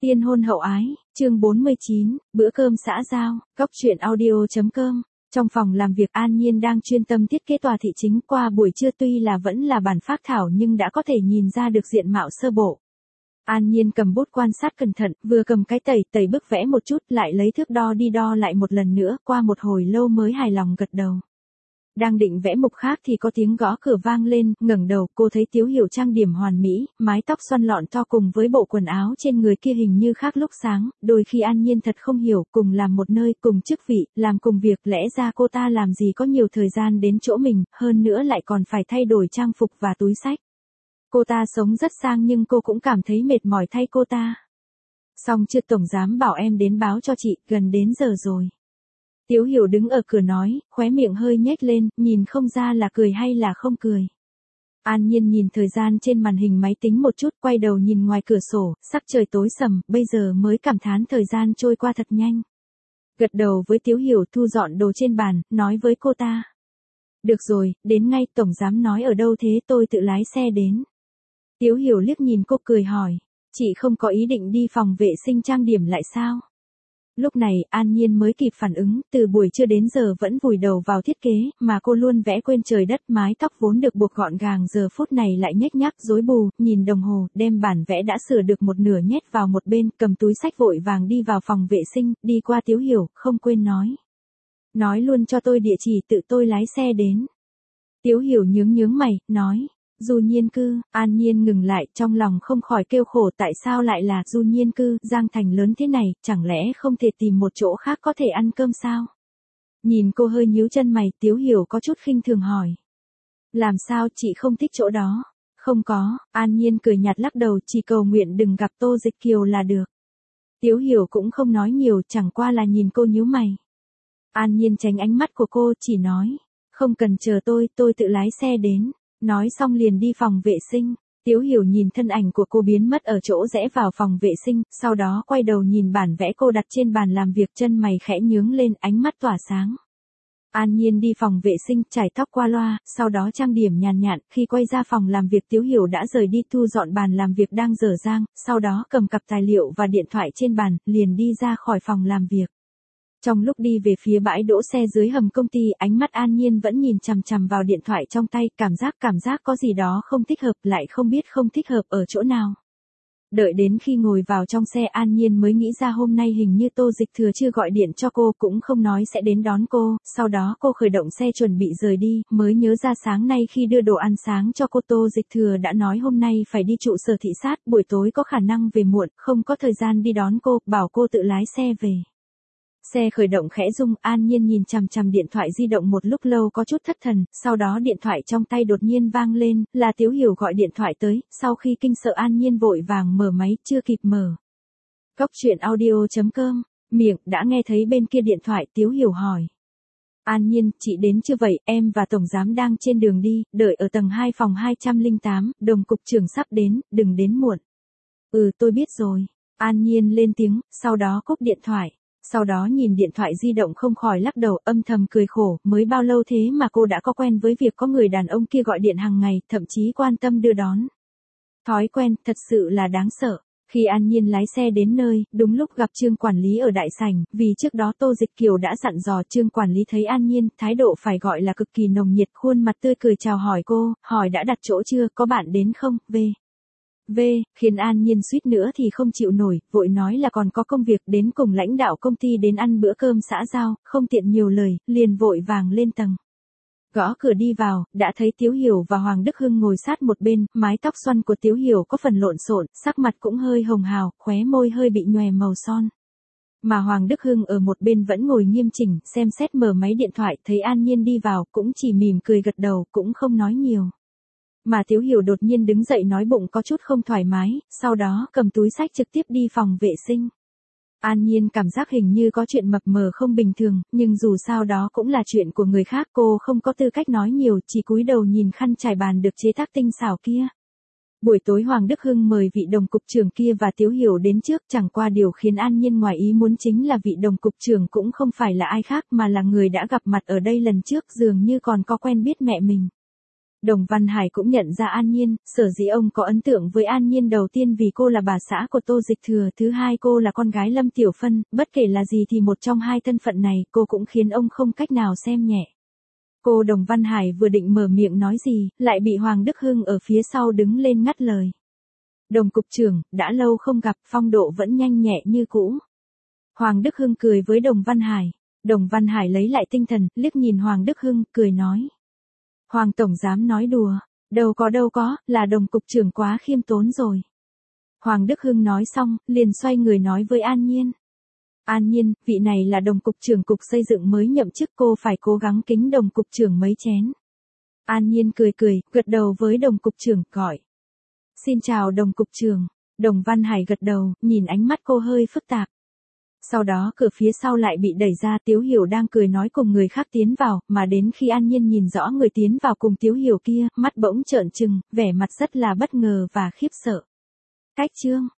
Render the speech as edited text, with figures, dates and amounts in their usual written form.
Tiên hôn hậu ái, chương 49, bữa cơm xã giao, góc truyện audio.com. Trong phòng làm việc An Nhiên đang chuyên tâm thiết kế tòa thị chính, qua buổi trưa tuy là vẫn là bản phác thảo nhưng đã có thể nhìn ra được diện mạo sơ bộ. An Nhiên cầm bút quan sát cẩn thận, vừa cầm cái tẩy bức vẽ một chút, lại lấy thước đo đi đo lại một lần nữa, qua một hồi lâu mới hài lòng gật đầu. Đang định vẽ mục khác thì có tiếng gõ cửa vang lên, ngẩng đầu, cô thấy Tiếu Hiểu trang điểm hoàn mỹ, mái tóc xoăn lọn to cùng với bộ quần áo trên người kia hình như khác lúc sáng, đôi khi An Nhiên thật không hiểu, cùng làm một nơi, cùng chức vị, làm cùng việc, lẽ ra cô ta làm gì có nhiều thời gian đến chỗ mình, hơn nữa lại còn phải thay đổi trang phục và túi xách. Cô ta sống rất sang nhưng cô cũng cảm thấy mệt mỏi thay cô ta. Xong chưa, tổng giám bảo em đến báo cho chị, gần đến giờ rồi. Tiếu Hiểu đứng ở cửa nói, khóe miệng hơi nhếch lên, nhìn không ra là cười hay là không cười. An Nhiên nhìn thời gian trên màn hình máy tính một chút, quay đầu nhìn ngoài cửa sổ, sắc trời tối sầm, bây giờ mới cảm thán thời gian trôi qua thật nhanh. Gật đầu với Tiếu Hiểu, thu dọn đồ trên bàn, nói với cô ta. Được rồi, đến ngay, tổng giám nói ở đâu thế, tôi tự lái xe đến. Tiếu Hiểu liếc nhìn cô cười hỏi, chị không có ý định đi phòng vệ sinh trang điểm lại sao? Lúc này, An Nhiên mới kịp phản ứng, từ buổi trưa đến giờ vẫn vùi đầu vào thiết kế, mà cô luôn vẽ quên trời đất, mái tóc vốn được buộc gọn gàng giờ phút này lại nhếch nhác, rối bù, nhìn đồng hồ, đem bản vẽ đã sửa được một nửa nhét vào một bên, cầm túi xách vội vàng đi vào phòng vệ sinh, đi qua Tiếu Hiểu, không quên nói. Nói luôn cho tôi địa chỉ, tự tôi lái xe đến. Tiếu Hiểu nhướng mày, nói. Du Nhiên Cư. An Nhiên ngừng lại, trong lòng không khỏi kêu khổ, tại sao lại là Du Nhiên Cư, Giang Thành lớn thế này, chẳng lẽ không thể tìm một chỗ khác có thể ăn cơm sao? Nhìn cô hơi nhíu chân mày, Tiếu Hiểu có chút khinh thường hỏi. Làm sao, chị không thích chỗ đó? Không có, An Nhiên cười nhạt lắc đầu, chỉ cầu nguyện đừng gặp Tô Dịch Kiều là được. Tiếu Hiểu cũng không nói nhiều, chẳng qua là nhìn cô nhíu mày. An Nhiên tránh ánh mắt của cô, chỉ nói, không cần chờ tôi tự lái xe đến. Nói xong liền đi phòng vệ sinh. Tiếu Hiểu nhìn thân ảnh của cô biến mất ở chỗ rẽ vào phòng vệ sinh, sau đó quay đầu nhìn bản vẽ cô đặt trên bàn làm việc, chân mày khẽ nhướng lên, ánh mắt tỏa sáng. An Nhiên đi phòng vệ sinh, chải tóc qua loa, sau đó trang điểm nhàn nhạt, khi quay ra phòng làm việc Tiếu Hiểu đã rời đi thu dọn bàn làm việc đang dở dang, sau đó cầm cặp tài liệu và điện thoại trên bàn, liền đi ra khỏi phòng làm việc. Trong lúc đi về phía bãi đỗ xe dưới hầm công ty, ánh mắt An Nhiên vẫn nhìn chằm chằm vào điện thoại trong tay, cảm giác có gì đó không thích hợp, lại không biết không thích hợp ở chỗ nào. Đợi đến khi ngồi vào trong xe An Nhiên mới nghĩ ra hôm nay hình như Tô Dịch Thừa chưa gọi điện cho cô, cũng không nói sẽ đến đón cô, sau đó cô khởi động xe chuẩn bị rời đi, mới nhớ ra sáng nay khi đưa đồ ăn sáng cho cô Tô Dịch Thừa đã nói hôm nay phải đi trụ sở thị sát, buổi tối có khả năng về muộn, không có thời gian đi đón cô, bảo cô tự lái xe về. Xe khởi động khẽ rung, An Nhiên nhìn chằm chằm điện thoại di động một lúc lâu có chút thất thần, sau đó điện thoại trong tay đột nhiên vang lên, là Tiếu Hiểu gọi điện thoại tới, sau khi kinh sợ An Nhiên vội vàng mở máy, chưa kịp mở. Góc truyện audio.com, miệng, đã nghe thấy bên kia điện thoại, Tiếu Hiểu hỏi. An Nhiên, chị đến chưa vậy, em và tổng giám đang trên đường đi, đợi ở tầng 2 phòng 208, đồng cục trưởng sắp đến, đừng đến muộn. Ừ, tôi biết rồi. An Nhiên lên tiếng, sau đó cúp điện thoại. Sau đó nhìn điện thoại di động không khỏi lắc đầu, âm thầm cười khổ, mới bao lâu thế mà cô đã có quen với việc có người đàn ông kia gọi điện hàng ngày, thậm chí quan tâm đưa đón. Thói quen, thật sự là đáng sợ. Khi An Nhiên lái xe đến nơi, đúng lúc gặp Trương quản lý ở đại sảnh, vì trước đó Tô Dịch Kiều đã dặn dò. Trương quản lý thấy An Nhiên, thái độ phải gọi là cực kỳ nồng nhiệt, khuôn mặt tươi cười chào hỏi cô, hỏi đã đặt chỗ chưa, có bạn đến không, khiến An Nhiên suýt nữa thì không chịu nổi, vội nói là còn có công việc, đến cùng lãnh đạo công ty đến ăn bữa cơm xã giao, không tiện nhiều lời, liền vội vàng lên tầng. Gõ cửa đi vào, đã thấy Tiếu Hiểu và Hoàng Đức Hưng ngồi sát một bên, mái tóc xoăn của Tiếu Hiểu có phần lộn xộn, sắc mặt cũng hơi hồng hào, khóe môi hơi bị nhòe màu son. Mà Hoàng Đức Hưng ở một bên vẫn ngồi nghiêm chỉnh, xem xét mở máy điện thoại, thấy An Nhiên đi vào, cũng chỉ mỉm cười gật đầu, cũng không nói nhiều. Mà Tiếu Hiểu đột nhiên đứng dậy nói bụng có chút không thoải mái, sau đó cầm túi xách trực tiếp đi phòng vệ sinh. An Nhiên cảm giác hình như có chuyện mập mờ không bình thường, nhưng dù sao đó cũng là chuyện của người khác, cô không có tư cách nói nhiều, chỉ cúi đầu nhìn khăn trải bàn được chế tác tinh xảo kia. Buổi tối Hoàng Đức Hưng mời vị đồng cục trưởng kia và Tiếu Hiểu đến trước, chẳng qua điều khiến An Nhiên ngoài ý muốn chính là vị đồng cục trưởng cũng không phải là ai khác mà là người đã gặp mặt ở đây lần trước, dường như còn có quen biết mẹ mình. Đồng Văn Hải cũng nhận ra An Nhiên, sở dĩ ông có ấn tượng với An Nhiên đầu tiên vì cô là bà xã của Tô Dịch Thừa, thứ hai cô là con gái Lâm Tiểu Phân, bất kể là gì thì một trong hai thân phận này cô cũng khiến ông không cách nào xem nhẹ. Cô Đồng Văn Hải vừa định mở miệng nói gì, lại bị Hoàng Đức Hưng ở phía sau đứng lên ngắt lời. Đồng cục trưởng, đã lâu không gặp, phong độ vẫn nhanh nhẹ như cũ. Hoàng Đức Hưng cười với Đồng Văn Hải. Đồng Văn Hải lấy lại tinh thần, liếc nhìn Hoàng Đức Hưng, cười nói. Hoàng tổng dám nói đùa, đâu có, là Đồng cục trưởng quá khiêm tốn rồi. Hoàng Đức Hưng nói xong, liền xoay người nói với An Nhiên. An Nhiên, vị này là Đồng cục trưởng cục xây dựng mới nhậm chức, cô phải cố gắng kính Đồng cục trưởng mấy chén. An Nhiên cười, gật đầu với Đồng cục trưởng, gọi. Xin chào Đồng cục trưởng. Đồng Văn Hải gật đầu, nhìn ánh mắt cô hơi phức tạp. Sau đó cửa phía sau lại bị đẩy ra, Tiếu Hiểu đang cười nói cùng người khác tiến vào, mà đến khi An Nhiên nhìn rõ người tiến vào cùng Tiếu Hiểu kia, mắt bỗng trợn trừng, vẻ mặt rất là bất ngờ và khiếp sợ. Cách chương